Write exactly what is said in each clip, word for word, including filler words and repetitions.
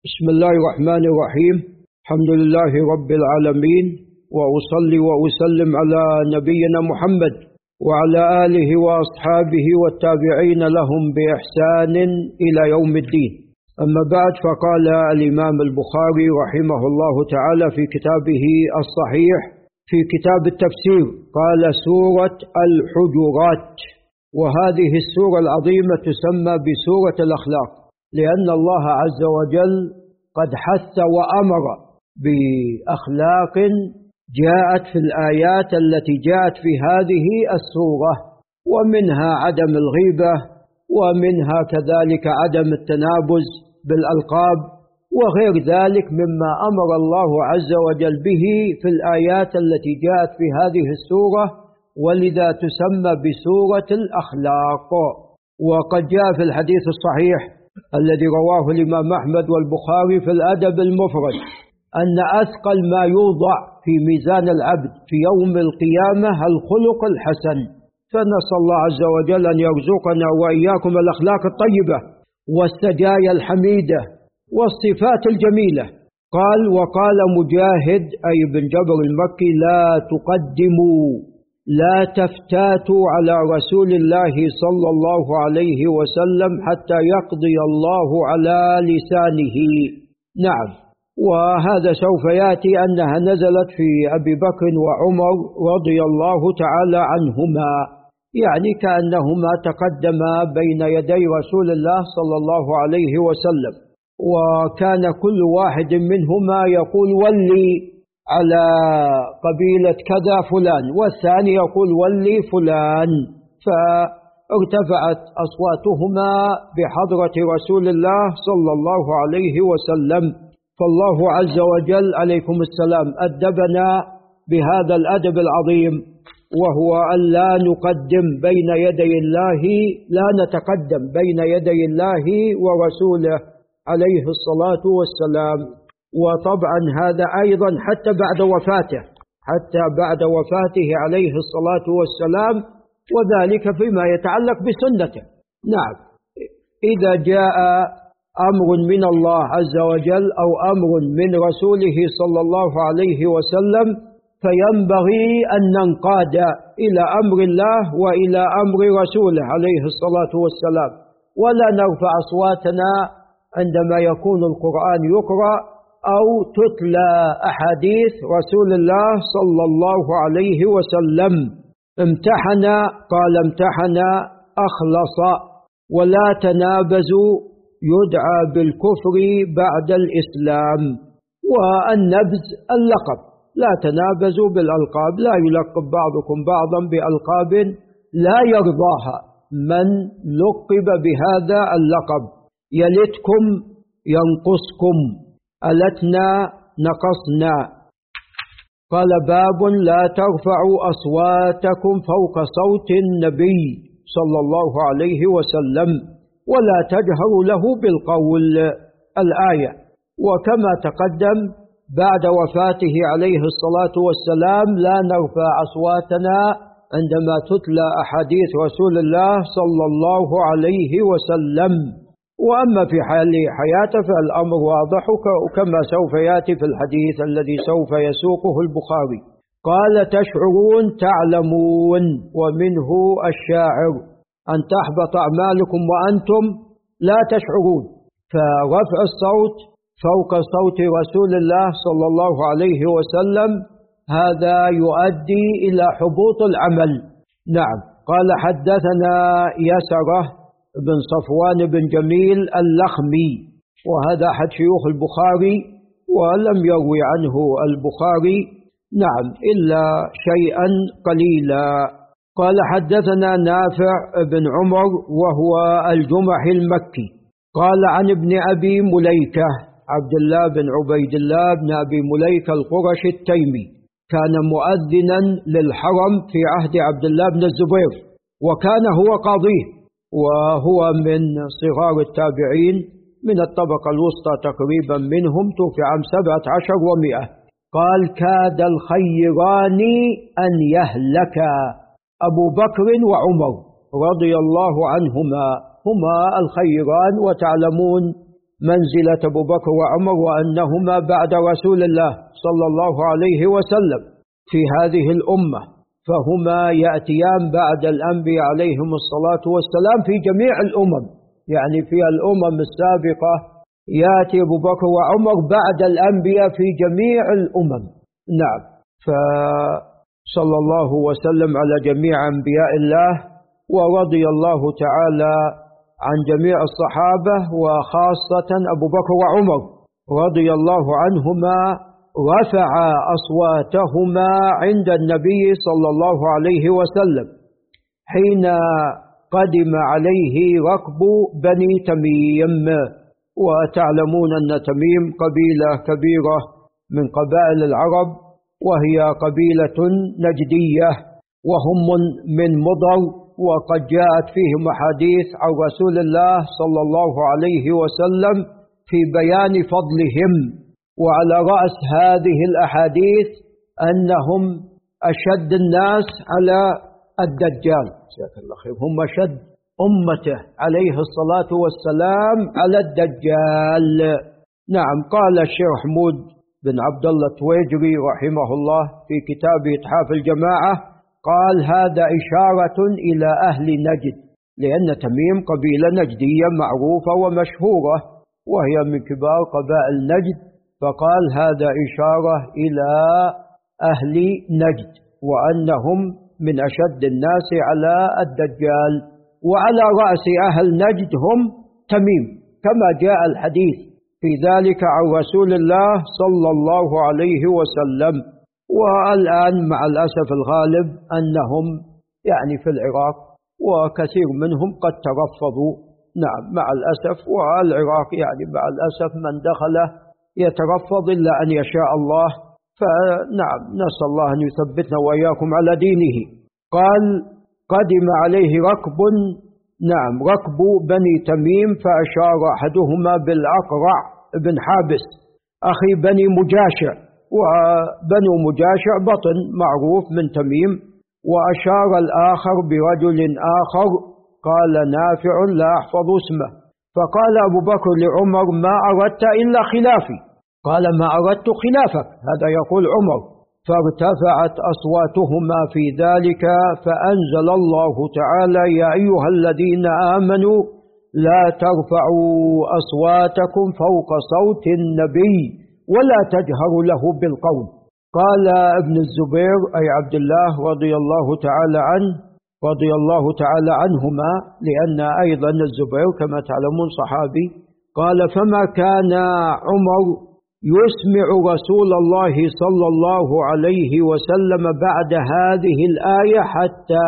بسم الله الرحمن الرحيم. الحمد لله رب العالمين، وأصلي وأسلم على نبينا محمد وعلى آله وأصحابه والتابعين لهم بإحسان إلى يوم الدين. أما بعد، فقال الإمام البخاري رحمه الله تعالى في كتابه الصحيح في كتاب التفسير، قال: سورة الحجرات. وهذه السورة العظيمة تسمى بسورة الأخلاق، لأن الله عز وجل قد حث وأمر بأخلاق جاءت في الآيات التي جاءت في هذه السورة، ومنها عدم الغيبة، ومنها كذلك عدم التنابز بالألقاب، وغير ذلك مما أمر الله عز وجل به في الآيات التي جاءت في هذه السورة، ولذا تسمى بسورة الأخلاق. وقد جاء في الحديث الصحيح الذي رواه الإمام أحمد والبخاري في الأدب المفرد أن أثقل ما يوضع في ميزان العبد في يوم القيامة الخلق الحسن، فنسأل الله عز وجل أن يرزقنا وإياكم الأخلاق الطيبة والسجايا الحميدة والصفات الجميلة. قال: وقال مجاهد أي بن جبر المكي: لا تقدموا، لا تفتاتوا على رسول الله صلى الله عليه وسلم حتى يقضي الله على لسانه. نعم، وهذا سوف يأتي أنها نزلت في أبي بكر وعمر رضي الله تعالى عنهما، يعني كأنهما تقدما بين يدي رسول الله صلى الله عليه وسلم، وكان كل واحد منهما يقول: ولي على قبيلة كذا فلان، والثاني يقول: ولي فلان. فارتفعت أصواتهما بحضرة رسول الله صلى الله عليه وسلم، فالله عز وجل عليكم السلام أدبنا بهذا الأدب العظيم، وهو أن لا نقدم بين يدي الله، لا نتقدم بين يدي الله ورسوله عليه الصلاة والسلام. وطبعا هذا أيضا حتى بعد وفاته، حتى بعد وفاته عليه الصلاة والسلام، وذلك فيما يتعلق بسنته. نعم، إذا جاء أمر من الله عز وجل أو أمر من رسوله صلى الله عليه وسلم، فينبغي أن ننقاد إلى أمر الله وإلى أمر رسوله عليه الصلاة والسلام، ولا نرفع أصواتنا عندما يكون القرآن يقرأ أو تتلى أحاديث رسول الله صلى الله عليه وسلم. امتحن، قال امتحن أخلص، ولا تنابزوا يدعى بالكفر بعد الإسلام. والنبز اللقب، لا تنابزوا بالألقاب، لا يلقب بعضكم بعضا بألقاب لا يرضاها من لقب بهذا اللقب. يلتكم ينقصكم، ألتنا نقصنا. قال: باب لا ترفعوا أصواتكم فوق صوت النبي صلى الله عليه وسلم ولا تجهروا له بالقول، الآية. وكما تقدم بعد وفاته عليه الصلاة والسلام لا نرفع أصواتنا عندما تتلى أحاديث رسول الله صلى الله عليه وسلم. وأما في حال حياته فالأمر واضح كما سوف يأتي في الحديث الذي سوف يسوقه البخاري. قال: تشعرون تعلمون، ومنه الشاعر: أن تحبط أعمالكم وأنتم لا تشعرون. فرفع الصوت فوق صوت رسول الله صلى الله عليه وسلم هذا يؤدي إلى حبوط العمل. نعم. قال: حدثنا يسره بن صفوان بن جميل اللخمي، وهذا أحد شيوخ البخاري، ولم يروي عنه البخاري نعم إلا شيئا قليلا. قال: حدثنا نافع بن عمر وهو الجمحي المكي، قال: عن ابن أبي مليكة عبد الله بن عبيد الله بن أبي مليكة القرشي التيمي، كان مؤذنا للحرم في عهد عبد الله بن الزبير، وكان هو قاضيه، وهو من صغار التابعين من الطبقة الوسطى تقريبا منهم، توفي عام سبعة عشر ومئة. قال: كاد الخيران أن يهلكا، أبو بكر وعمر رضي الله عنهما، هما الخيران، وتعلمون منزلة أبو بكر وعمر، وأنهما بعد رسول الله صلى الله عليه وسلم في هذه الأمة، فهما يأتيان بعد الأنبياء عليهم الصلاة والسلام في جميع الأمم، يعني في الأمم السابقة يأتي أبو بكر وعمر بعد الأنبياء في جميع الأمم. نعم، فصلى الله وسلم على جميع أنبياء الله، ورضي الله تعالى عن جميع الصحابة وخاصة أبو بكر وعمر رضي الله عنهما، رفع أصواتهما عند النبي صلى الله عليه وسلم حين قدم عليه ركب بني تميم. وتعلمون أن تميم قبيلة كبيرة من قبائل العرب، وهي قبيلة نجدية، وهم من مضر، وقد جاءت فيهم أحاديث عن رسول الله صلى الله عليه وسلم في بيان فضلهم. وعلى رأس هذه الأحاديث أنهم أشد الناس على الدجال، جزاك الله خير، هم أشد أمته عليه الصلاة والسلام على الدجال. نعم، قال الشيخ حمود بن عبد الله التويجري رحمه الله في كتاب إتحاف الجماعة، قال هذا إشارة إلى أهل نجد، لأن تميم قبيلة نجدية معروفة ومشهورة، وهي من كبار قبائل نجد، فقال هذا إشارة إلى أهل نجد، وأنهم من أشد الناس على الدجال. وعلى رأس أهل نجد هم تميم، كما جاء الحديث في ذلك عن رسول الله صلى الله عليه وسلم. والآن مع الأسف الغالب أنهم يعني في العراق، وكثير منهم قد ترفضوا. نعم، مع الأسف، والعراق يعني مع الأسف من دخله يترفض إلا أن يشاء الله. فنعم، نسأل الله أن يثبتنا وإياكم على دينه. قال قدم عليه ركب، نعم ركب بني تميم، فأشار أحدهما بالأقرع بن حابس أخي بني مجاشع، وبنو مجاشع بطن معروف من تميم، وأشار الآخر برجل آخر قال نافع لا أحفظ اسمه، فقال أبو بكر لعمر ما أردت إلا خلافي، قال ما أردت خلافك، هذا يقول عمر. فارتفعت أصواتهما في ذلك، فأنزل الله تعالى يا أيها الذين آمنوا لا ترفعوا أصواتكم فوق صوت النبي ولا تجهروا له بالقول. قال ابن الزبير أي عبد الله رضي الله تعالى عنه رضي الله تعالى عنهما، لأن أيضا الزبير كما تعلمون صحابي، قال فما كان عمر يسمع رسول الله صلى الله عليه وسلم بعد هذه الآية حتى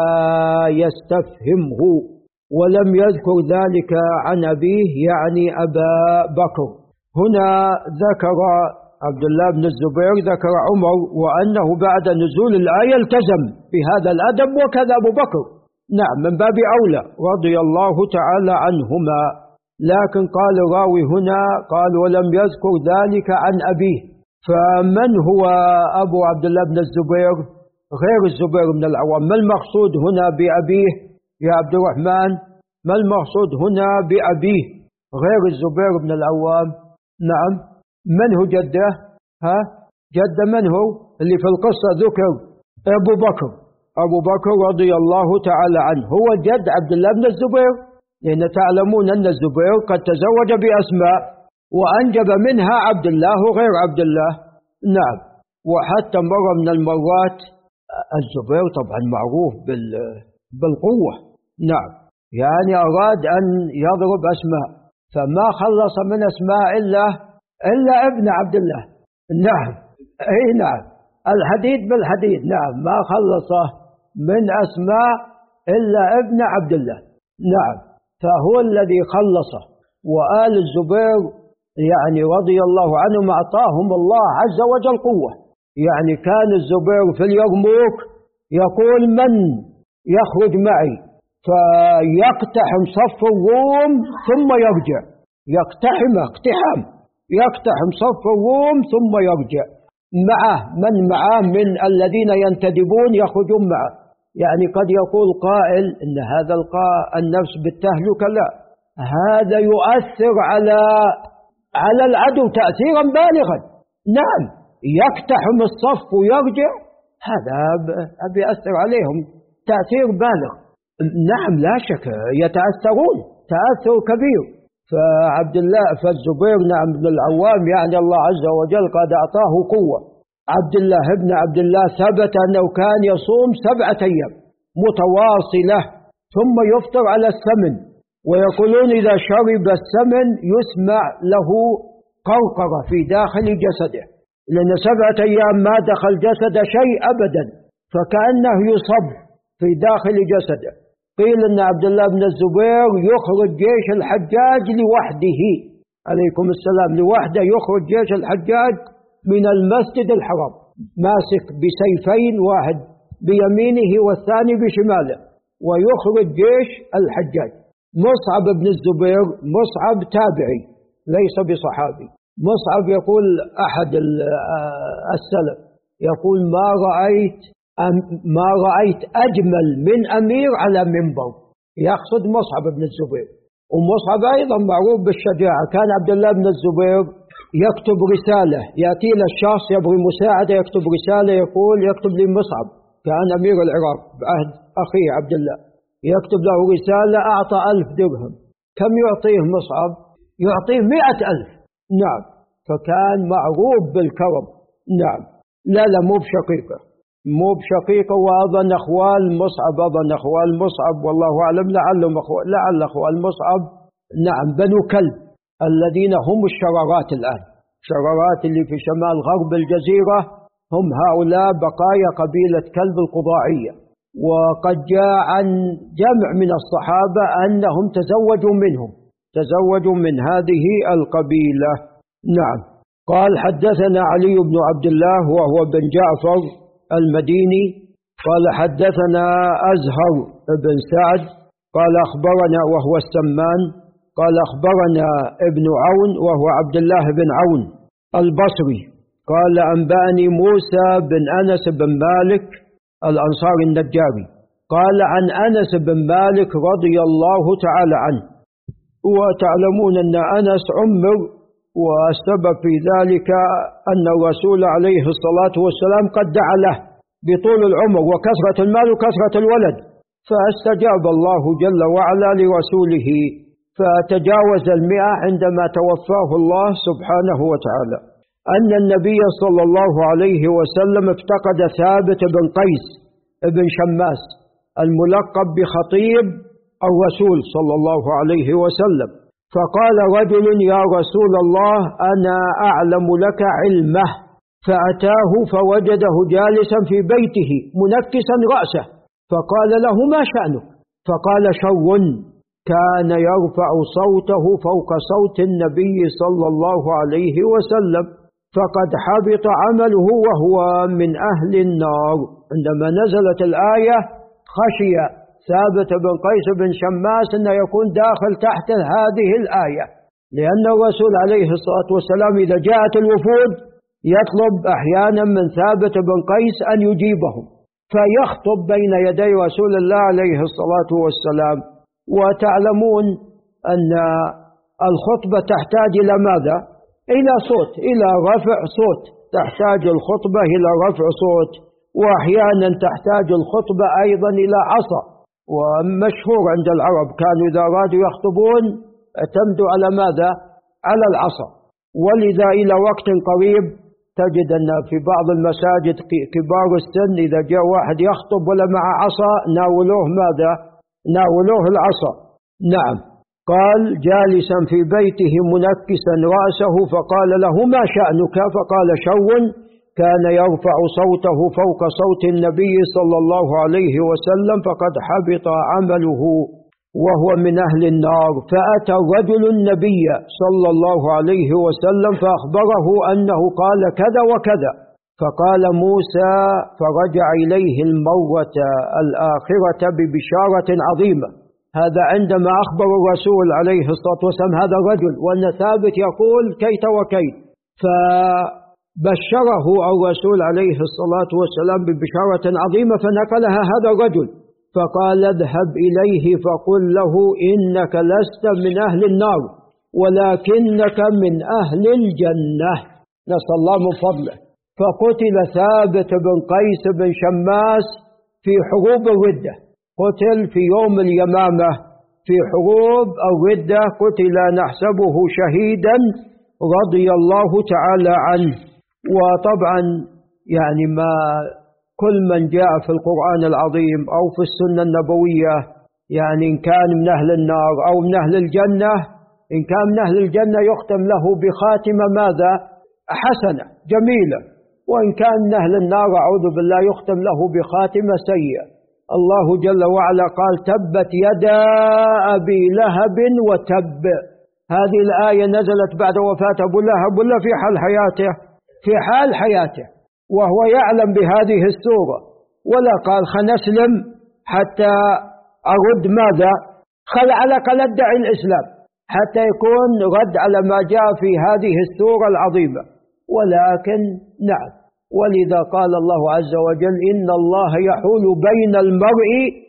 يستفهمه، ولم يذكر ذلك عن أبيه يعني أبا بكر. هنا ذكر عبد الله بن الزبير ذكر عمر، وأنه بعد نزول الآية التزم بهذا الأدب، وكذا أبو بكر، نعم من باب أولى رضي الله تعالى عنهما. لكن قال الراوي هنا قال ولم يذكر ذلك عن أبيه، فمن هو أبو عبد الله بن الزبير غير الزبير بن العوام؟ ما المقصود هنا بأبيه يا عبد الرحمن؟ ما المقصود هنا بأبيه غير الزبير بن العوام؟ نعم، من هو جده؟ ها جد من هو اللي في القصة ذكر؟ أبو بكر، أبو بكر رضي الله تعالى عنه هو جد عبد الله بن الزبير، لأن تعلمون أن الزبير قد تزوج بأسماء وأنجب منها عبد الله وغير عبد الله. نعم، وحتى مرة من المرات الزبير طبعا معروف بالقوة، نعم يعني أراد أن يضرب أسماء، فما خلص من أسماء إلا إلا ابن عبد الله. نعم، أي نعم، الحديد بالحديد، نعم ما خلص من أسماء إلا ابن عبد الله، نعم فهو الذي خلصه. وآل الزبير يعني رضي الله عنهم أعطاهم الله عز وجل قوة، يعني كان الزبير في اليرموك يقول من يخرج معي فيقتحم صف الروم ثم يرجع، يقتحم اقتحام يقتحم صف الروم ثم يرجع، معه من معه من الذين ينتدبون يخرجون معه. يعني قد يقول قائل إن هذا القاء النفس بالتهلكة، لا، هذا يؤثر على على العدو تأثيرا بالغا. نعم، يقتحم الصف ويرجع، هذا بيأثر عليهم تأثير بالغ. نعم لا شك يتأثرون تأثر كبير. فعبد الله فالزبير نعم بن العوام يعني الله عز وجل قد أعطاه قوة. عبد الله بن عبد الله ثبت أنه كان يصوم سبعة أيام متواصلة ثم يفطر على الثمن، ويقولون إذا شرب الثمن يسمع له قرقرة في داخل جسده، لأن سبعة أيام ما دخل جسده شيء أبدا، فكأنه يصب في داخل جسده. قيل أن عبد الله بن الزبير يخرج جيش الحجاج لوحده عليكم السلام، لوحده يخرج جيش الحجاج من المسجد الحرام ماسك بسيفين، واحد بيمينه والثاني بشماله، ويخرج جيش الحجاج. مصعب بن الزبير مصعب تابعي ليس بصحابي. مصعب يقول أحد السلف يقول ما رأيت ما رأيت أجمل من أمير على منبر، يقصد مصعب بن الزبير. ومصعب أيضا معروف بالشجاعة. كان عبد الله بن الزبير يكتب رسالة، يأتي له الشخص يبغي مساعدة يكتب رسالة يقول يكتب لي مصعب، كان أمير العراق بعهد أخيه عبد الله، يكتب له رسالة أعطى ألف درهم. كم يعطيه مصعب؟ يعطيه مئة ألف. نعم، فكان معروف بالكرم. نعم، لا لا مو بشقيقة مو بشقيقة وأظن أخوال مصعب أظن أخوال مصعب والله أعلم، لعلهم أخوال لعل أخوال مصعب نعم بنو كلب الذين هم الشرارات الآن، شرارات اللي في شمال غرب الجزيرة، هم هؤلاء بقايا قبيلة كلب القضاعية. وقد جاء عن جمع من الصحابة أنهم تزوجوا منهم تزوجوا من هذه القبيلة. نعم. قال حدثنا علي بن عبد الله وهو بن جعفر المديني قال حدثنا أزهر بن سعد قال أخبرنا وهو السمان قال أخبرنا ابن عون وهو عبد الله بن عون البصري قال أنبأني موسى بن أنس بن مالك الأنصاري النجاري قال عن أنس بن مالك رضي الله تعالى عنه. وتعلمون أن أنس عمر، والسبب في ذلك أن الرسول عليه الصلاة والسلام قد دعا له بطول العمر وكثرة المال وكثرة الولد، فاستجاب الله جل وعلا لرسوله فتجاوز المئة عندما توفاه الله سبحانه وتعالى. أن النبي صلى الله عليه وسلم افتقد ثابت بن قيس بن شماس الملقب بخطيب الرسول صلى الله عليه وسلم، فقال رجل يا رسول الله أنا أعلم لك علمه، فأتاه فوجده جالسا في بيته منكسا رأسه، فقال له ما شأنك؟ فقال شر كان يرفع صوته فوق صوت النبي صلى الله عليه وسلم فقد حبط عمله وهو من أهل النار. عندما نزلت الآية خشي ثابت بن قيس بن شماس أن يكون داخل تحت هذه الآية، لأن الرسول عليه الصلاة والسلام إذا جاءت الوفود يطلب أحيانا من ثابت بن قيس أن يجيبهم فيخطب بين يدي رسول الله عليه الصلاة والسلام. وتعلمون أن الخطبة تحتاج إلى ماذا؟ إلى صوت، إلى رفع صوت، تحتاج الخطبة إلى رفع صوت، وأحيانا تحتاج الخطبة أيضا إلى عصا. ومشهور عند العرب كانوا إذا أرادوا يخطبون اعتمدوا على ماذا؟ على العصا. ولذا إلى وقت قريب تجد أن في بعض المساجد كبار السن إذا جاء واحد يخطب ولا مع عصا ناولوه ماذا؟ ناولوه العصا. نعم. قال جالسا في بيته منكسا رأسه فقال له ما شأنك؟ فقال شر كان يرفع صوته فوق صوت النبي صلى الله عليه وسلم فقد حبط عمله وهو من أهل النار. فأتى الرجل النبي صلى الله عليه وسلم فأخبره أنه قال كذا وكذا، فقال موسى فرجع إليه المرة الآخرة ببشارة عظيمة. هذا عندما أخبر الرسول عليه الصلاة والسلام هذا الرجل وأن ثابت يقول كيت وكيت، فبشره الرسول عليه الصلاة والسلام ببشارة عظيمة فنقلها هذا الرجل، فقال اذهب إليه فقل له إنك لست من أهل النار ولكنك من أهل الجنة، نسأل الله من فضله. فقتل ثابت بن قيس بن شماس في حروب الردة، قتل في يوم اليمامة في حروب الردة، قتل نحسبه شهيدا رضي الله تعالى عنه. وطبعا يعني ما كل من جاء في القرآن العظيم أو في السنة النبوية، يعني إن كان من أهل النار أو من أهل الجنة، إن كان من أهل الجنة يختم له بخاتمة ماذا؟ حسنة جميلة، وإن كان من أهل النار أعوذ بالله يختم له بخاتمة سيئة. الله جل وعلا قال تبت يدا أبي لهب وتب. هذه الآية نزلت بعد وفاة أبو لهب ولا في حال حياته؟ في حال حياته، وهو يعلم بهذه السورة، ولا قال خنسلم حتى أرد ماذا؟ خل على قل ادعي الإسلام حتى يكون رد على ما جاء في هذه السورة العظيمة. ولكن نعم، ولذا قال الله عز وجل إن الله يحول بين المرء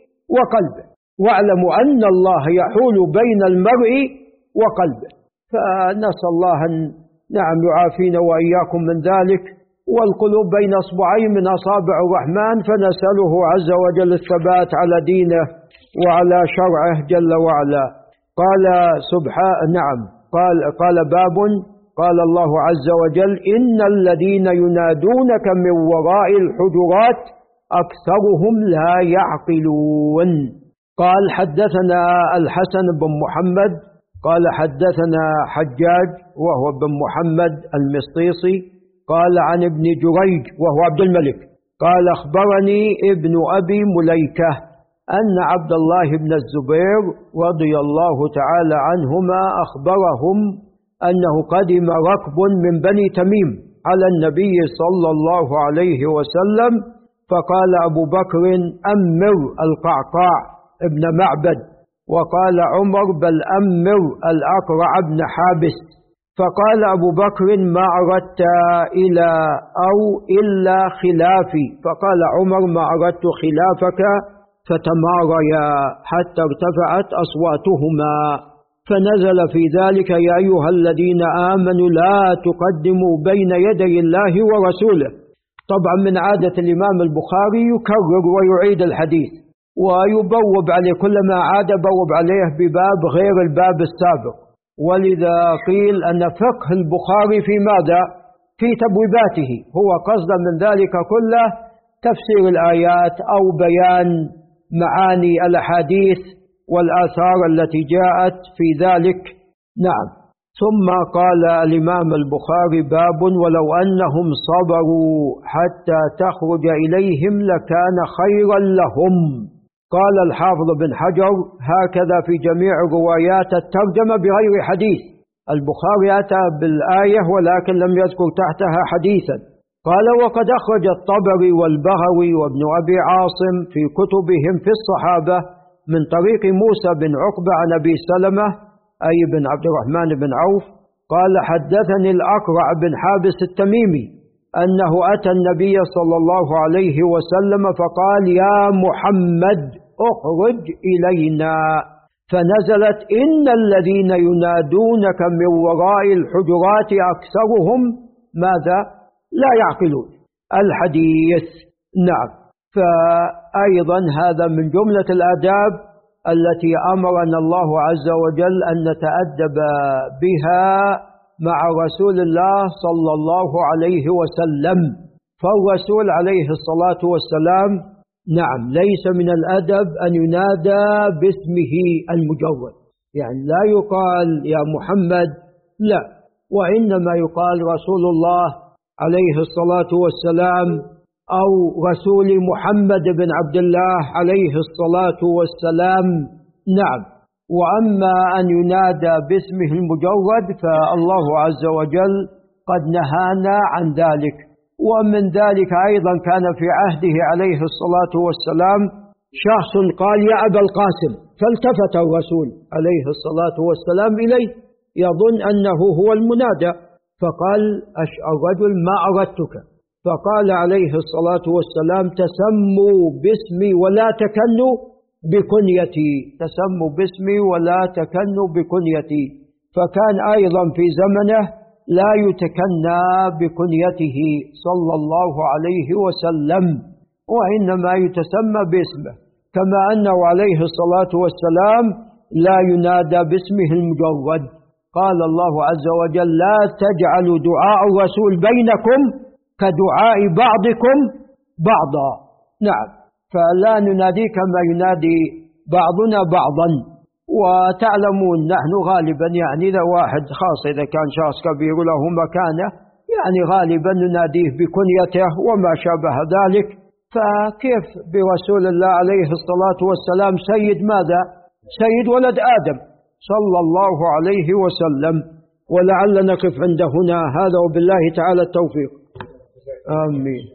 وقلبه، واعلموا أن الله يحول بين المرء وقلبه. فنسأل الله أن نعم يعافينا وإياكم من ذلك. والقلوب بين أصبعين من أصابع الرحمن، فنسأله عز وجل الثبات على دينه وعلى شرعه جل وعلا. قال سبحانه نعم قال قال باب قال الله عز وجل إن الذين ينادونك من وراء الحجرات أكثرهم لا يعقلون. قال حدثنا الحسن بن محمد قال حدثنا حجاج وهو بن محمد المسطيصي قال عن ابن جريج وهو عبد الملك قال أخبرني ابن أبي مليكة أن عبد الله بن الزبير رضي الله تعالى عنهما أخبرهم أنه قدم ركب من بني تميم على النبي صلى الله عليه وسلم، فقال أبو بكر أمر القعقاع ابن معبد، وقال عمر بل أمر الأقرع بن حابس. فقال أبو بكر ما أردت إلى أو إلا خلافي، فقال عمر ما أردت خلافك، فتماريا حتى ارتفعت أصواتهما، فنزل في ذلك يا أيها الذين آمنوا لا تقدموا بين يدي الله ورسوله. طبعا من عادة الإمام البخاري يكرر ويعيد الحديث ويبوب عليه، كلما عاد بوب عليه بباب غير الباب السابق. ولذا قيل أن فقه البخاري في ماذا؟ في تبويباته، هو قصد من ذلك كله تفسير الآيات أو بيان معاني الأحاديث والآثار التي جاءت في ذلك. نعم. ثم قال الإمام البخاري باب ولو أنهم صبروا حتى تخرج إليهم لكان خيرا لهم. قال الحافظ بن حجر هكذا في جميع روايات الترجمة بغير حديث. البخاري أتى بالآية ولكن لم يذكر تحتها حديثا. قال وقد أخرج الطبري والبغوي وابن أبي عاصم في كتبهم في الصحابة من طريق موسى بن عقبة عن أبي سلمة أي بن عبد الرحمن بن عوف قال حدثني الأقرع بن حابس التميمي أنه أتى النبي صلى الله عليه وسلم فقال يا محمد اخرج إلينا، فنزلت إن الذين ينادونك من وراء الحجرات أكثرهم ماذا؟ لا يعقلون الحديث. نعم. فأيضا هذا من جملة الآداب التي أمرنا الله عز وجل أن نتأدب بها مع رسول الله صلى الله عليه وسلم. فالرسول عليه الصلاة والسلام نعم ليس من الأدب أن ينادى باسمه المجرد، يعني لا يقال يا محمد، لا، وإنما يقال رسول الله عليه الصلاة والسلام أو رسول محمد بن عبد الله عليه الصلاة والسلام. نعم. وأما أن ينادى باسمه المجرد فالله عز وجل قد نهانا عن ذلك. ومن ذلك أيضا كان في عهده عليه الصلاة والسلام شخص قال يا أبا القاسم، فالتفت الرسول عليه الصلاة والسلام إليه يظن أنه هو المنادى، فقال الرجل ما أردتك، فقال عليه الصلاة والسلام تسموا باسمي ولا تكنوا بكنيتي، تسموا باسمي ولا تكنوا بكنيتي. فكان أيضا في زمنه لا يتكنى بكنيته صلى الله عليه وسلم، وإنما يتسمى باسمه، كما أنه عليه الصلاة والسلام لا ينادى باسمه المجرد. قال الله عز وجل: لا تجعلوا دعاء الرسول بينكم كدعاء بعضكم بعضا. نعم، فلا ننادي كما ينادي بعضنا بعضا. وتعلمون نحن غالبا يعني إذا واحد خاص إذا كان شخص كبير له مكانة يعني غالبا نناديه بكنيته وما شابه ذلك. فكيف برسول الله عليه الصلاة والسلام سيد ماذا؟ سيد ولد آدم صلى الله عليه وسلم. ولعل نقف عند هنا، هذا وبالله تعالى التوفيق. آمين.